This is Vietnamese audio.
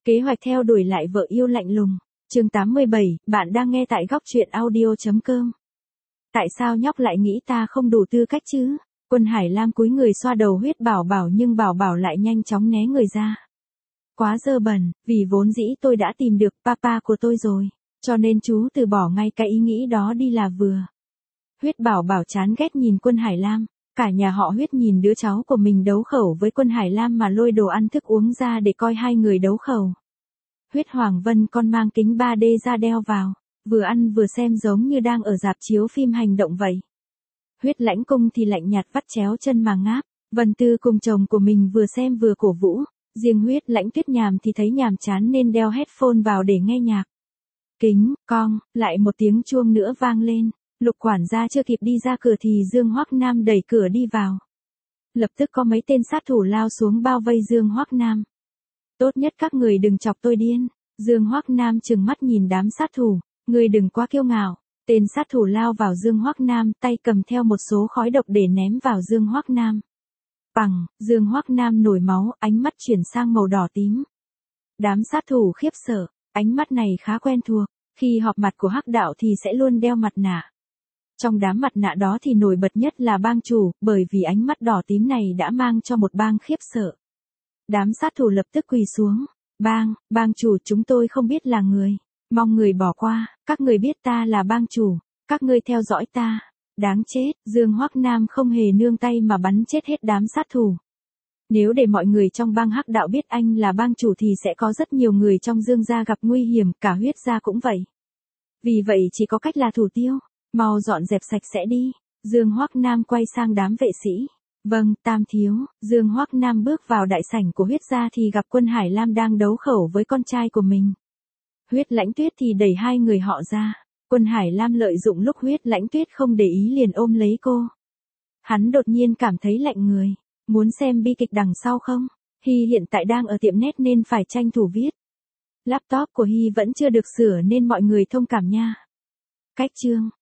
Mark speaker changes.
Speaker 1: Kế hoạch theo đuổi lại vợ yêu lạnh lùng. Chương 87, bạn đang nghe tại góc truyện audio.com. Tại sao nhóc lại nghĩ ta không đủ tư cách chứ? Quân Hải Lam cúi người xoa đầu Huyết Bảo Bảo nhưng Bảo Bảo lại nhanh chóng né người ra. Quá dơ bẩn, vì vốn dĩ tôi đã tìm được papa của tôi rồi, cho nên chú từ bỏ ngay cái ý nghĩ đó đi là vừa. Huyết Bảo Bảo chán ghét nhìn Quân Hải Lam, cả nhà họ Huyết nhìn đứa cháu của mình đấu khẩu với Quân Hải Lam mà lôi đồ ăn thức uống ra để coi hai người đấu khẩu. Huyết Hoàng Vân con mang kính 3D ra đeo vào, vừa ăn vừa xem giống như đang ở rạp chiếu phim hành động vậy. Huyết Lãnh Cung thì lạnh nhạt vắt chéo chân mà ngáp, Vân Tư cùng chồng của mình vừa xem vừa cổ vũ, riêng Huyết Lãnh Tuyết nhàm thì thấy nhàm chán nên đeo headphone vào để nghe nhạc. Kính, cong, lại một tiếng chuông nữa vang lên, Lục quản gia chưa kịp đi ra cửa thì Dương Hoắc Nam đẩy cửa đi vào. Lập tức có mấy tên sát thủ lao xuống bao vây Dương Hoắc Nam. Tốt nhất các người đừng chọc tôi điên. Dương Hoắc Nam trừng mắt nhìn đám sát thủ, người đừng quá kiêu ngạo. Tên sát thủ lao vào Dương Hoắc Nam, tay cầm theo một số khói độc để ném vào Dương Hoắc Nam. Bằng, Dương Hoắc Nam nổi máu, ánh mắt chuyển sang màu đỏ tím. Đám sát thủ khiếp sợ, ánh mắt này khá quen thuộc, khi họp mặt của Hắc đạo thì sẽ luôn đeo mặt nạ. Trong đám mặt nạ đó thì nổi bật nhất là bang chủ, bởi vì ánh mắt đỏ tím này đã mang cho một bang khiếp sợ. Đám sát thủ lập tức quỳ xuống. Bang chủ chúng tôi không biết là người. Mong người bỏ qua, các người biết ta là bang chủ, các ngươi theo dõi ta. Đáng chết, Dương Hoắc Nam không hề nương tay mà bắn chết hết đám sát thủ. Nếu để mọi người trong bang Hắc đạo biết anh là bang chủ thì sẽ có rất nhiều người trong Dương gia gặp nguy hiểm, cả Huyết gia cũng vậy. Vì vậy chỉ có cách là thủ tiêu, mau dọn dẹp sạch sẽ đi. Dương Hoắc Nam quay sang đám vệ sĩ. Vâng, Tam thiếu. Dương Hoắc Nam bước vào đại sảnh của Huyết gia thì gặp Quân Hải Lam đang đấu khẩu với con trai của mình. Huyết Lãnh Tuyết thì đẩy hai người họ ra. Quân Hải Lam lợi dụng lúc Huyết Lãnh Tuyết không để ý liền ôm lấy cô. Hắn đột nhiên cảm thấy lạnh người. Muốn xem bi kịch đằng sau không? Hy hiện tại đang ở tiệm nét nên phải tranh thủ viết. Laptop của Hy vẫn chưa được sửa nên mọi người thông cảm nha. Cách chương.